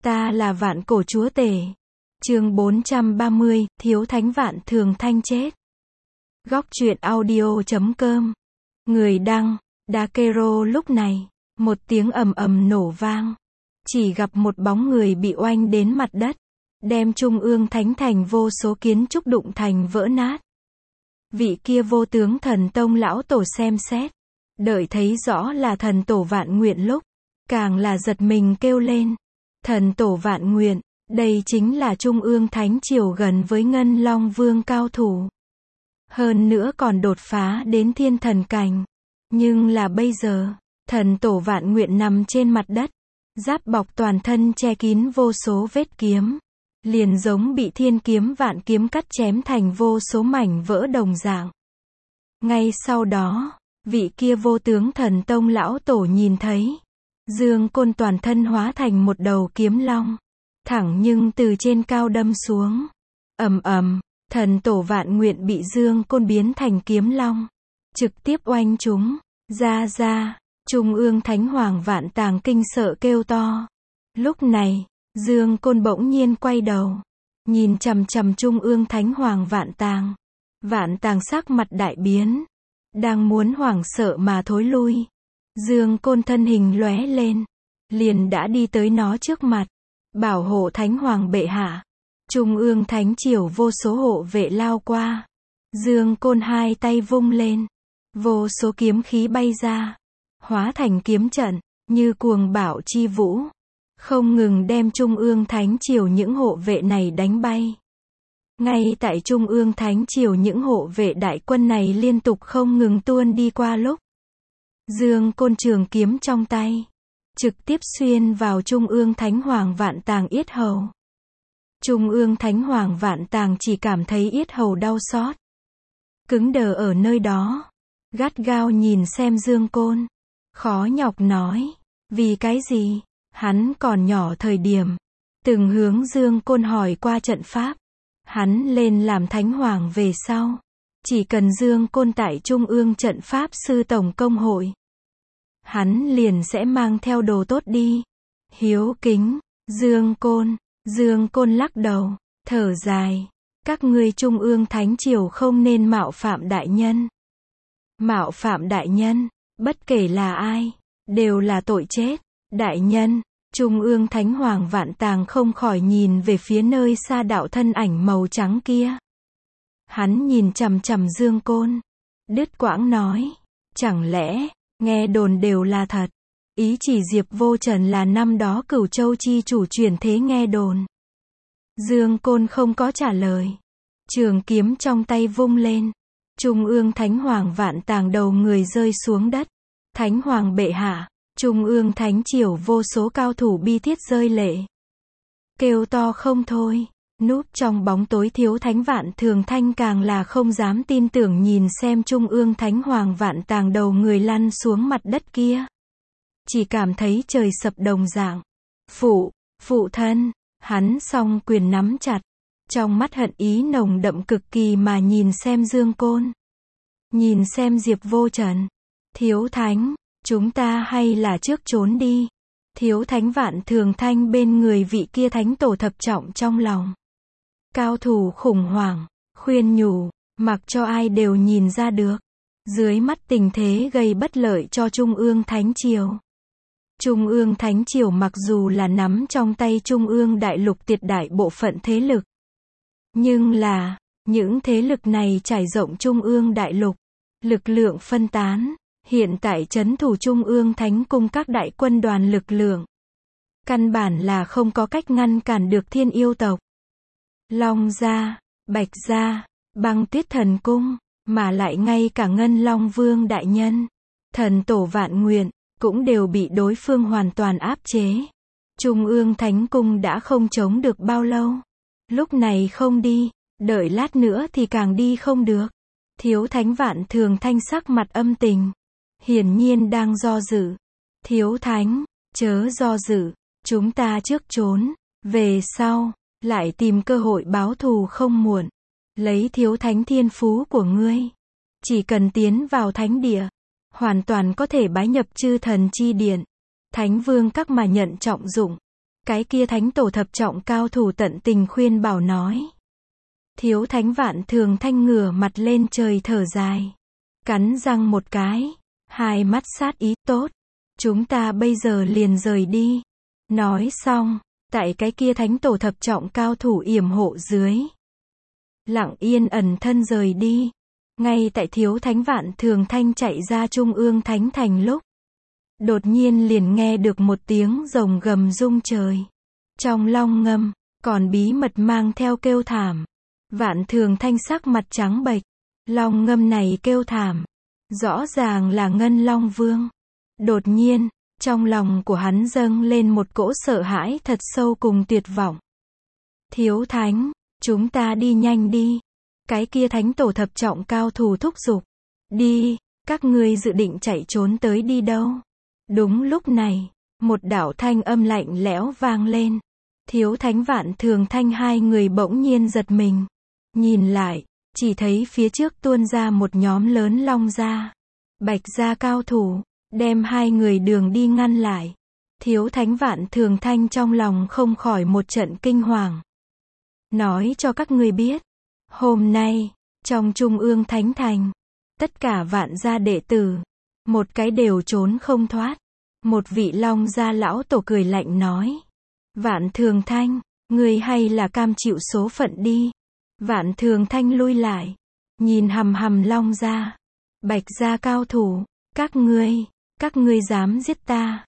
Ta là vạn cổ chúa tể. Chương 430, thiếu thánh vạn thường thanh chết. Góc truyện audio.com. Người đăng, Dakero. Lúc này, một tiếng ầm ầm nổ vang. Chỉ gặp một bóng người bị oanh đến mặt đất, đem Trung ương thánh thành vô số kiến trúc đụng thành vỡ nát. Vị kia vô tướng thần tông lão tổ xem xét, đợi thấy rõ là thần tổ Vạn Nguyện lúc, càng là giật mình kêu lên. Thần tổ Vạn Nguyện, đây chính là Trung ương thánh triều gần với Ngân Long Vương cao thủ. Hơn nữa còn đột phá đến thiên thần cảnh. Nhưng là bây giờ, thần tổ Vạn Nguyện nằm trên mặt đất, giáp bọc toàn thân che kín vô số vết kiếm, liền giống bị thiên kiếm vạn kiếm cắt chém thành vô số mảnh vỡ đồng dạng. Ngay sau đó, vị kia vô tướng thần tông lão tổ nhìn thấy Dương Côn toàn thân hóa thành một đầu kiếm long, thẳng nhưng từ trên cao đâm xuống. Ầm ầm, thần tổ Vạn Nguyện bị Dương Côn biến thành kiếm long, trực tiếp oanh chúng ra. Trung ương thánh hoàng Vạn Tàng kinh sợ kêu to. Lúc này, Dương Côn bỗng nhiên quay đầu, nhìn chằm chằm Trung ương thánh hoàng Vạn Tàng. Vạn Tàng sắc mặt đại biến, đang muốn hoảng sợ mà thối lui. Dương Côn thân hình lóe lên, liền đã đi tới nó trước mặt. Bảo hộ thánh hoàng bệ hạ. Trung ương thánh triều vô số hộ vệ lao qua. Dương Côn hai tay vung lên, vô số kiếm khí bay ra, hóa thành kiếm trận, như cuồng bạo chi vũ, không ngừng đem Trung ương thánh triều những hộ vệ này đánh bay. Ngay tại Trung ương thánh triều những hộ vệ đại quân này liên tục không ngừng tuôn đi qua lúc, Dương Côn trường kiếm trong tay, trực tiếp xuyên vào Trung ương thánh hoàng Vạn Tàng yết hầu. Trung ương thánh hoàng Vạn Tàng chỉ cảm thấy yết hầu đau xót, cứng đờ ở nơi đó, gắt gao nhìn xem Dương Côn, khó nhọc nói, vì cái gì? Hắn còn nhỏ thời điểm, từng hướng Dương Côn hỏi qua trận pháp. Hắn lên làm thánh hoàng về sau, chỉ cần Dương Côn tại Trung ương trận pháp sư tổng công hội, hắn liền sẽ mang theo đồ tốt đi. Hiếu kính, Dương Côn lắc đầu, thở dài, các ngươi Trung ương thánh triều không nên mạo phạm đại nhân. Mạo phạm đại nhân, bất kể là ai, đều là tội chết. Đại nhân, Trung ương thánh hoàng Vạn Tàng không khỏi nhìn về phía nơi xa đạo thân ảnh màu trắng kia. Hắn nhìn chằm chằm Dương Côn, đứt quãng nói, chẳng lẽ, nghe đồn đều là thật. Ý chỉ Diệp Vô Trần là năm đó Cửu Châu chi chủ truyền thế nghe đồn. Dương Côn không có trả lời. Trường kiếm trong tay vung lên. Trung ương thánh hoàng Vạn Tàng đầu người rơi xuống đất. Thánh hoàng bệ hạ, Trung ương thánh triều vô số cao thủ bi thiết rơi lệ, kêu to không thôi. Núp trong bóng tối thiếu thánh Vạn Thường Thanh càng là không dám tin tưởng nhìn xem Trung ương thánh hoàng Vạn Tàng đầu người lăn xuống mặt đất kia. Chỉ cảm thấy trời sập đồng dạng. Phụ thân, hắn song quyền nắm chặt, trong mắt hận ý nồng đậm cực kỳ mà nhìn xem Dương Côn. Nhìn xem Diệp Vô Trần. Thiếu thánh, chúng ta hay là trước trốn đi. Thiếu thánh Vạn Thường Thanh bên người vị kia thánh tổ thập trọng trong lòng. Cao thủ khủng hoảng, khuyên nhủ, mặc cho ai đều nhìn ra được. Dưới mắt tình thế gây bất lợi cho Trung ương thánh triều. Trung ương thánh triều mặc dù là nắm trong tay Trung ương đại lục tuyệt đại bộ phận thế lực, nhưng là, những thế lực này trải rộng Trung ương đại lục, lực lượng phân tán. Hiện tại trấn thủ Trung ương thánh cung các đại quân đoàn lực lượng, căn bản là không có cách ngăn cản được Thiên Yêu tộc, Long gia, Bạch gia, Băng Tuyết thần cung, mà lại ngay cả Ngân Long Vương đại nhân, thần tổ Vạn Nguyện, cũng đều bị đối phương hoàn toàn áp chế. Trung ương thánh cung đã không chống được bao lâu. Lúc này không đi, đợi lát nữa thì càng đi không được. Thiếu thánh Vạn Thường Thanh sắc mặt âm tình, hiển nhiên đang do dự. Thiếu thánh, chớ do dự, chúng ta trước trốn, về sau, lại tìm cơ hội báo thù không muộn. Lấy thiếu thánh thiên phú của ngươi, chỉ cần tiến vào thánh địa, hoàn toàn có thể bái nhập chư thần chi điện, thánh vương các mà nhận trọng dụng. Cái kia thánh tổ thập trọng cao thủ tận tình khuyên bảo nói. Thiếu thánh Vạn Thường Thanh ngửa mặt lên trời thở dài. Cắn răng một cái. Hai mắt sát ý, tốt. Chúng ta bây giờ liền rời đi. Nói xong, tại cái kia thánh tổ thập trọng cao thủ yểm hộ dưới. Lặng yên ẩn thân rời đi. Ngay tại thiếu thánh Vạn Thường Thanh chạy ra Trung ương Thánh Thành lúc. Đột nhiên liền nghe được một tiếng rồng gầm rung trời. Trong long ngâm, còn bí mật mang theo kêu thảm. Vạn Thường Thanh sắc mặt trắng bệch. Long ngâm này kêu thảm. Rõ ràng là Ngân Long Vương. Đột nhiên, trong lòng của hắn dâng lên một cỗ sợ hãi thật sâu cùng tuyệt vọng. Thiếu thánh, chúng ta đi nhanh đi. Cái kia thánh tổ thập trọng cao thủ thúc giục. Đi, các ngươi dự định chạy trốn tới đi đâu? Đúng lúc này, một đạo thanh âm lạnh lẽo vang lên. Thiếu thánh Vạn Thường Thanh hai người bỗng nhiên giật mình. Nhìn lại, chỉ thấy phía trước tuôn ra một nhóm lớn long gia, bạch gia cao thủ, đem hai người đường đi ngăn lại. Thiếu thánh Vạn Thường Thanh trong lòng không khỏi một trận kinh hoàng. Nói cho các ngươi biết, hôm nay, trong Trung ương Thánh Thành, tất cả vạn gia đệ tử, một cái đều trốn không thoát. Một vị long gia lão tổ cười lạnh nói. Vạn Thường Thanh, ngươi hay là cam chịu số phận đi. Vạn Thường Thanh lui lại, nhìn hằm hằm long gia, bạch gia cao thủ, các ngươi dám giết ta.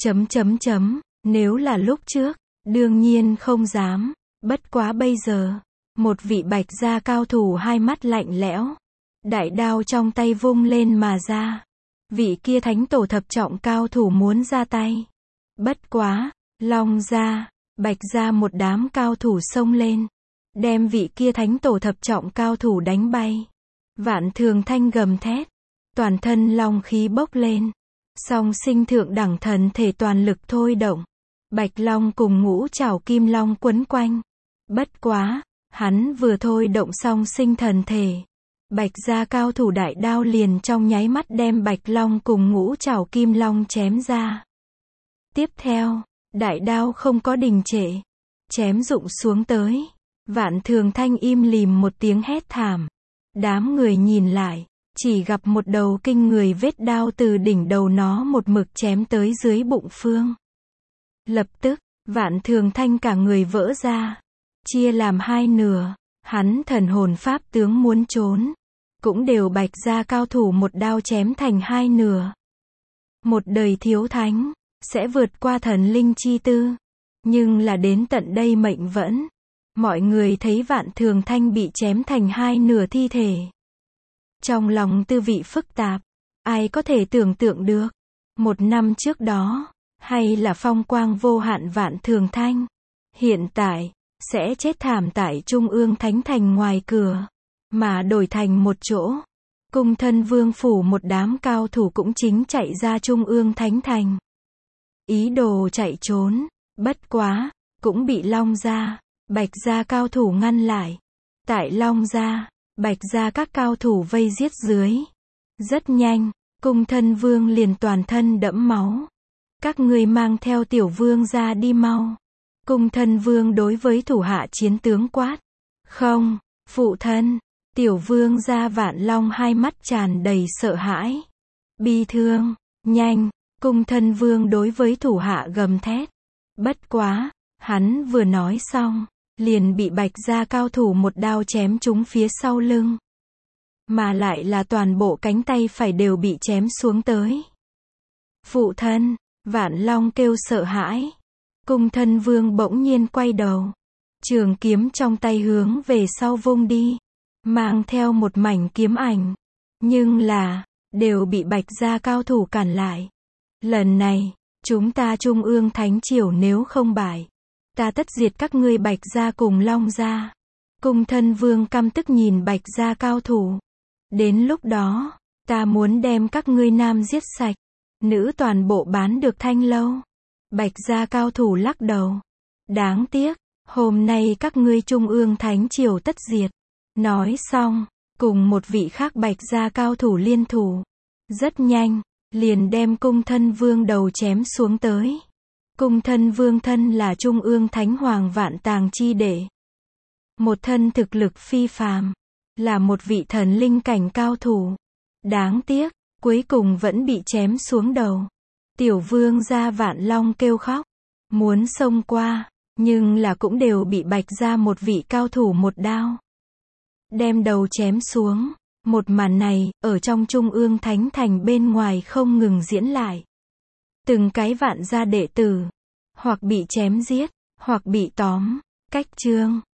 Nếu là lúc trước, đương nhiên không dám, bất quá bây giờ, một vị bạch gia cao thủ hai mắt lạnh lẽo, đại đao trong tay vung lên mà ra. Vị kia thánh tổ thập trọng cao thủ muốn ra tay. Bất quá, long gia, bạch gia một đám cao thủ xông lên, đem vị kia thánh tổ thập trọng cao thủ đánh bay. Vạn Thường Thanh gầm thét, toàn thân long khí bốc lên, song sinh thượng đẳng thần thể toàn lực thôi động. Bạch long cùng ngũ trảo kim long quấn quanh. Bất quá, hắn vừa thôi động song sinh thần thể, bạch gia cao thủ đại đao liền trong nháy mắt đem bạch long cùng ngũ trảo kim long chém ra. Tiếp theo, đại đao không có đình trệ, chém rụng xuống tới. Vạn Thường Thanh im lìm một tiếng hét thảm. Đám người nhìn lại, chỉ gặp một đầu kinh người vết đao từ đỉnh đầu nó một mực chém tới dưới bụng phương. Lập tức, Vạn Thường Thanh cả người vỡ ra, chia làm hai nửa. Hắn thần hồn pháp tướng muốn trốn, cũng đều bạch gia cao thủ một đao chém thành hai nửa. Một đời thiếu thánh, sẽ vượt qua thần linh chi tư. Nhưng là đến tận đây mệnh vẫn. Mọi người thấy Vạn Thường Thanh bị chém thành hai nửa thi thể. Trong lòng tư vị phức tạp, ai có thể tưởng tượng được. Một năm trước đó, hay là phong quang vô hạn Vạn Thường Thanh. Hiện tại, sẽ chết thảm tại Trung ương Thánh Thành ngoài cửa. Mà đổi thành một chỗ. Cung thân vương phủ một đám cao thủ cũng chính chạy ra Trung ương Thánh Thành. Ý đồ chạy trốn, bất quá, cũng bị long gia, bạch gia cao thủ ngăn lại. Tại long gia, bạch gia các cao thủ vây giết dưới. Rất nhanh, cung thân vương liền toàn thân đẫm máu. Các ngươi mang theo tiểu vương ra đi mau. Cung thân vương đối với thủ hạ chiến tướng quát. Không, phụ thân. Tiểu vương gia Vạn Long hai mắt tràn đầy sợ hãi, bi thương. Nhanh, cung thân vương đối với thủ hạ gầm thét. Bất quá, hắn vừa nói xong, liền bị bạch gia cao thủ một đao chém trúng phía sau lưng. Mà lại là toàn bộ cánh tay phải đều bị chém xuống tới. Phụ thân, Vạn Long kêu sợ hãi. Cung thân vương bỗng nhiên quay đầu, trường kiếm trong tay hướng về sau vung đi, mang theo một mảnh kiếm ảnh. Nhưng là, đều bị bạch gia cao thủ cản lại. Lần này, chúng ta Trung ương Thánh Triều nếu không bại, ta tất diệt các ngươi bạch gia cùng long gia. Cung thân vương căm tức nhìn bạch gia cao thủ. Đến lúc đó, ta muốn đem các ngươi nam giết sạch, nữ toàn bộ bán được thanh lâu. Bạch gia cao thủ lắc đầu. Đáng tiếc, hôm nay các ngươi Trung ương Thánh Triều tất diệt. Nói xong, cùng một vị khác bạch gia cao thủ liên thủ. Rất nhanh, liền đem cung thân vương đầu chém xuống tới. Cung thân vương thân là Trung ương Thánh Hoàng Vạn Tàng Chi Đệ. Một thân thực lực phi phàm, là một vị thần linh cảnh cao thủ. Đáng tiếc, cuối cùng vẫn bị chém xuống đầu. Tiểu vương gia Vạn Long kêu khóc, muốn xông qua, nhưng là cũng đều bị Bạch gia một vị cao thủ một đao đem đầu chém xuống. Một màn này, ở trong Trung ương Thánh Thành bên ngoài không ngừng diễn lại. Từng cái Vạn gia đệ tử, hoặc bị chém giết, hoặc bị tóm, cách chương.